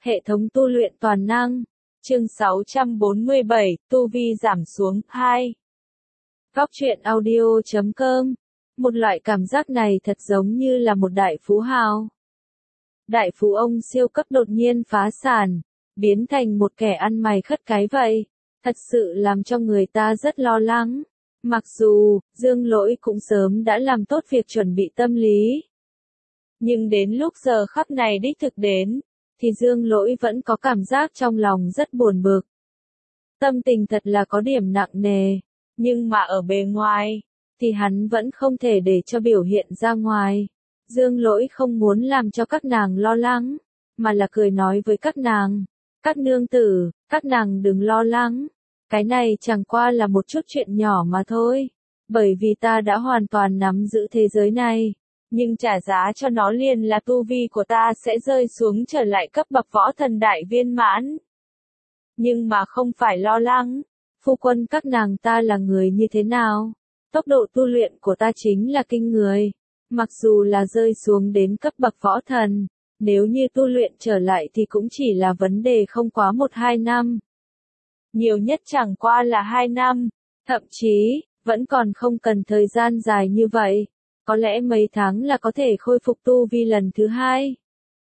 Hệ thống tu luyện toàn năng. Chương 647, tu vi giảm xuống, 2. Góc truyện audio.com. Một loại cảm giác này thật giống như là một đại phú hào. Đại phú ông siêu cấp đột nhiên phá sản, biến thành một kẻ ăn mày khất cái vậy. Thật sự làm cho người ta rất lo lắng. Mặc dù, Dương Lỗi cũng sớm đã làm tốt việc chuẩn bị tâm lý. Nhưng đến lúc giờ khắc này đích thực đến, thì Dương Lỗi vẫn có cảm giác trong lòng rất buồn bực. Tâm tình thật là có điểm nặng nề, nhưng mà ở bề ngoài, thì hắn vẫn không thể để cho biểu hiện ra ngoài. Dương Lỗi không muốn làm cho các nàng lo lắng, mà là cười nói với các nàng, các nương tử, các nàng đừng lo lắng, cái này chẳng qua là một chút chuyện nhỏ mà thôi, bởi vì ta đã hoàn toàn nắm giữ thế giới này. Nhưng trả giá cho nó liền là tu vi của ta sẽ rơi xuống trở lại cấp bậc võ thần đại viên mãn. Nhưng mà không phải lo lắng, phu quân các nàng ta là người như thế nào? Tốc độ tu luyện của ta chính là kinh người. Mặc dù là rơi xuống đến cấp bậc võ thần, nếu như tu luyện trở lại thì cũng chỉ là vấn đề không quá 1-2 năm. Nhiều nhất chẳng qua là 2 năm, thậm chí, vẫn còn không cần thời gian dài như vậy. Có lẽ mấy tháng là có thể khôi phục tu vi lần thứ 2.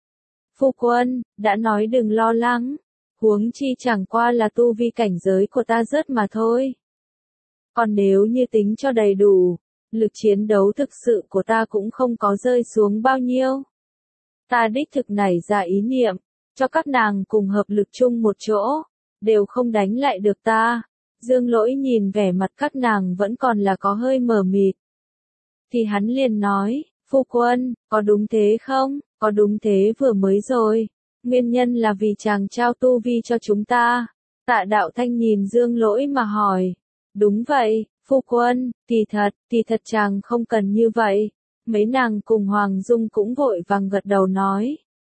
Phu quân, đã nói đừng lo lắng, huống chi chẳng qua là tu vi cảnh giới của ta rớt mà thôi. Còn nếu như tính cho đầy đủ, lực chiến đấu thực sự của ta cũng không có rơi xuống bao nhiêu. Ta đích thực nảy ra ý niệm, cho các nàng cùng hợp lực chung một chỗ, đều không đánh lại được ta. Dương Lỗi nhìn vẻ mặt các nàng vẫn còn là có hơi mờ mịt. Thì hắn liền nói, phu quân, có đúng thế không? Có đúng thế vừa mới rồi. Nguyên nhân là vì chàng trao tu vi cho chúng ta. Tạ Đạo Thanh nhìn Dương Lỗi mà hỏi. Đúng vậy, phu quân, kỳ thật chàng không cần như vậy. Mấy nàng cùng Hoàng Dung cũng vội vàng gật đầu nói.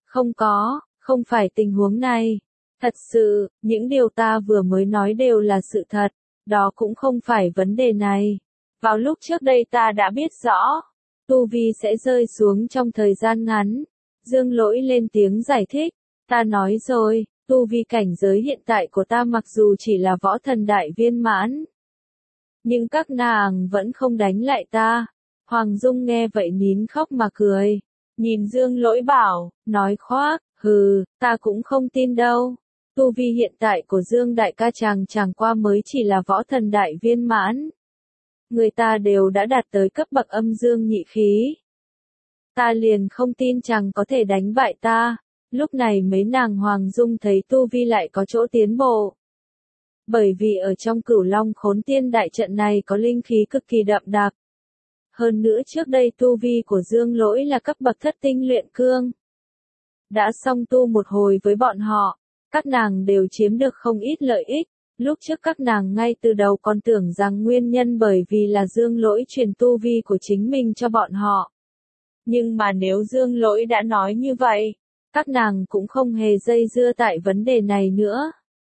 Không phải tình huống này. Thật sự, những điều ta vừa mới nói đều là sự thật. Đó cũng không phải vấn đề này. Vào lúc trước đây ta đã biết rõ, tu vi sẽ rơi xuống trong thời gian ngắn. Dương Lỗi lên tiếng giải thích, ta nói rồi, tu vi cảnh giới hiện tại của ta mặc dù chỉ là võ thần đại viên mãn. Nhưng các nàng vẫn không đánh lại ta. Hoàng Dung nghe vậy nín khóc mà cười. Nhìn Dương Lỗi bảo, nói khoác, ta cũng không tin đâu. Tu vi hiện tại của Dương đại ca chẳng qua mới chỉ là võ thần đại viên mãn. Người ta đều đã đạt tới cấp bậc âm dương nhị khí. Ta liền không tin chàng có thể đánh bại ta. Lúc này mấy nàng Hoàng Dung thấy tu vi lại có chỗ tiến bộ. Bởi vì ở trong Cửu Long Khốn Tiên đại trận này có linh khí cực kỳ đậm đặc. Hơn nữa trước đây tu vi của Dương Lỗi là cấp bậc thất tinh luyện cương. Đã song tu một hồi với bọn họ, các nàng đều chiếm được không ít lợi ích. Lúc trước các nàng ngay từ đầu còn tưởng rằng nguyên nhân bởi vì là Dương Lỗi truyền tu vi của chính mình cho bọn họ. Nhưng mà nếu Dương Lỗi đã nói như vậy, các nàng cũng không hề dây dưa tại vấn đề này nữa.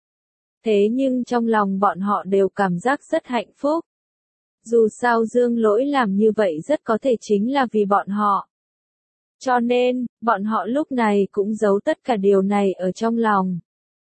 Thế nhưng trong lòng bọn họ đều cảm giác rất hạnh phúc. Dù sao Dương Lỗi làm như vậy rất có thể chính là vì bọn họ. Cho nên, bọn họ lúc này cũng giấu tất cả điều này ở trong lòng.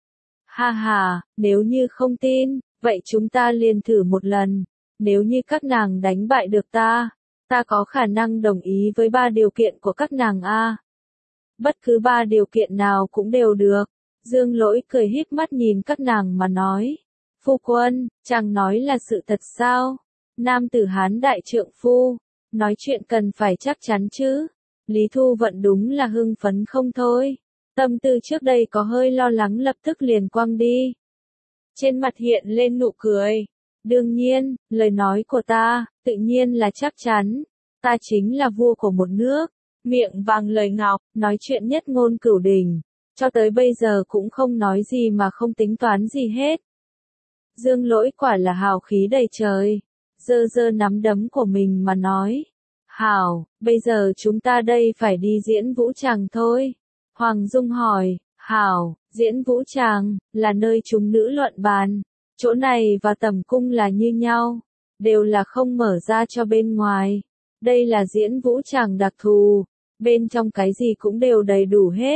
Ha, nếu như không tin, vậy chúng ta liền thử một lần. Nếu như các nàng đánh bại được ta có khả năng đồng ý với 3 điều kiện của các nàng a. Bất cứ 3 điều kiện nào cũng đều được. Dương Lỗi cười híp mắt nhìn các nàng mà nói. Phu quân, chàng nói là sự thật sao? Nam tử Hán đại trượng phu, nói chuyện cần phải chắc chắn chứ. Lý Thu Vận đúng là hưng phấn không thôi. Tâm tư trước đây có hơi lo lắng lập tức liền quăng đi. Trên mặt hiện lên nụ cười. Đương nhiên, lời nói của ta, tự nhiên là chắc chắn. Ta chính là vua của một nước, miệng vàng lời ngọc, nói chuyện nhất ngôn cửu đình. Cho tới bây giờ cũng không nói gì mà không tính toán gì hết. Dương Lỗi quả là hào khí đầy trời. Giơ nắm đấm của mình mà nói. Hảo, bây giờ chúng ta đây phải đi diễn vũ tràng thôi. Hoàng Dung hỏi, hảo, diễn vũ tràng, là nơi chúng nữ luận bàn. Chỗ này và tẩm cung là như nhau, đều là không mở ra cho bên ngoài. Đây là diễn vũ tràng đặc thù, bên trong cái gì cũng đều đầy đủ hết.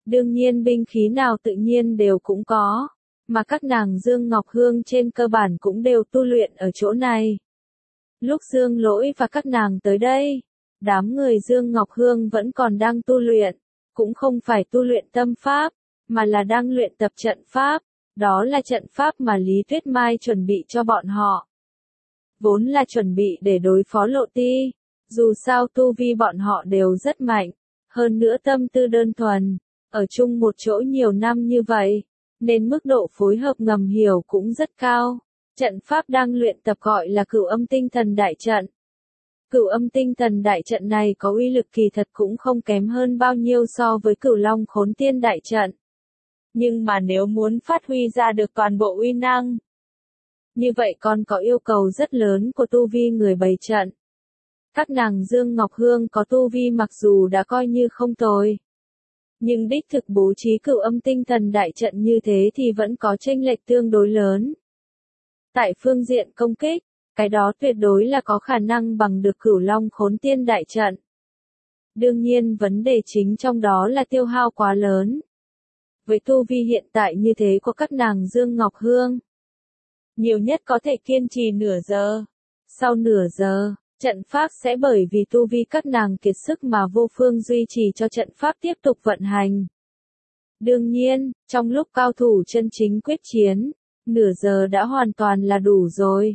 Đương nhiên binh khí nào tự nhiên đều cũng có, mà các nàng Dương Ngọc Hương trên cơ bản cũng đều tu luyện ở chỗ này. Lúc Dương Lỗi và các nàng tới đây, đám người Dương Ngọc Hương vẫn còn đang tu luyện, cũng không phải tu luyện tâm pháp, mà là đang luyện tập trận pháp, đó là trận pháp mà Lý Tuyết Mai chuẩn bị cho bọn họ. Vốn là chuẩn bị để đối phó Lộ Ti, dù sao tu vi bọn họ đều rất mạnh, hơn nữa tâm tư đơn thuần, ở chung một chỗ nhiều năm như vậy, nên mức độ phối hợp ngầm hiểu cũng rất cao. Trận pháp đang luyện tập gọi là Cửu Âm Tinh Thần Đại Trận. Cửu Âm Tinh Thần Đại Trận này có uy lực kỳ thật cũng không kém hơn bao nhiêu so với Cửu Long Khốn Tiên Đại Trận. Nhưng mà nếu muốn phát huy ra được toàn bộ uy năng, như vậy còn có yêu cầu rất lớn của tu vi người bày trận. Các nàng Dương Ngọc Hương có tu vi mặc dù đã coi như không tồi, nhưng đích thực bố trí Cửu Âm Tinh Thần Đại Trận như thế thì vẫn có chênh lệch tương đối lớn. Tại phương diện công kích, cái đó tuyệt đối là có khả năng bằng được Cửu Long Khốn Tiên Đại Trận. Đương nhiên vấn đề chính trong đó là tiêu hao quá lớn. Với tu vi hiện tại như thế của các nàng Dương Ngọc Hương, nhiều nhất có thể kiên trì nửa giờ. Sau nửa giờ, trận pháp sẽ bởi vì tu vi các nàng kiệt sức mà vô phương duy trì cho trận pháp tiếp tục vận hành. Đương nhiên, trong lúc cao thủ chân chính quyết chiến, nửa giờ đã hoàn toàn là đủ rồi.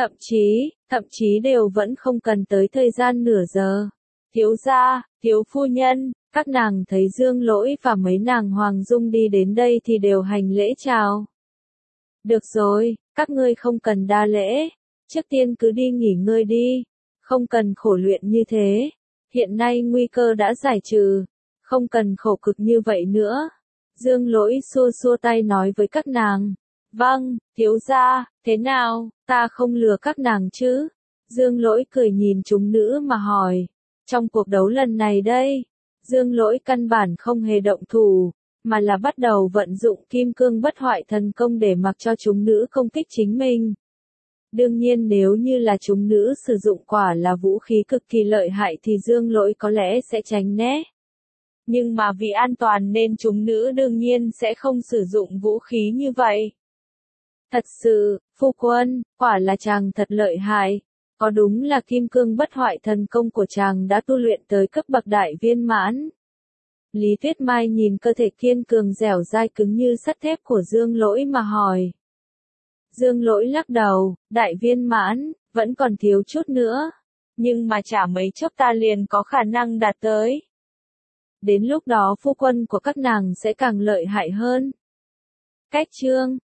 Thậm chí đều vẫn không cần tới thời gian nửa giờ. Thiếu gia, thiếu phu nhân, các nàng thấy Dương Lỗi và mấy nàng Hoàng Dung đi đến đây thì đều hành lễ chào. Được rồi, các ngươi không cần đa lễ, trước tiên cứ đi nghỉ ngơi đi, không cần khổ luyện như thế. Hiện nay nguy cơ đã giải trừ, không cần khổ cực như vậy nữa. Dương Lỗi xua xua tay nói với các nàng. Vâng, thiếu gia, thế nào, ta không lừa các nàng chứ? Dương Lỗi cười nhìn chúng nữ mà hỏi. Trong cuộc đấu lần này đây, Dương Lỗi căn bản không hề động thủ, mà là bắt đầu vận dụng Kim Cương Bất Hoại Thần Công để mặc cho chúng nữ công kích chính mình. Đương nhiên nếu như là chúng nữ sử dụng quả là vũ khí cực kỳ lợi hại thì Dương Lỗi có lẽ sẽ tránh né. Nhưng mà vì an toàn nên chúng nữ đương nhiên sẽ không sử dụng vũ khí như vậy. Thật sự, phu quân, quả là chàng thật lợi hại. Có đúng là Kim Cương Bất Hoại Thần Công của chàng đã tu luyện tới cấp bậc đại viên mãn. Lý Tuyết Mai nhìn cơ thể kiên cường dẻo dai cứng như sắt thép của Dương Lỗi mà hỏi. Dương Lỗi lắc đầu, đại viên mãn, vẫn còn thiếu chút nữa. Nhưng mà chả mấy chốc ta liền có khả năng đạt tới. Đến lúc đó phu quân của các nàng sẽ càng lợi hại hơn. Cách chương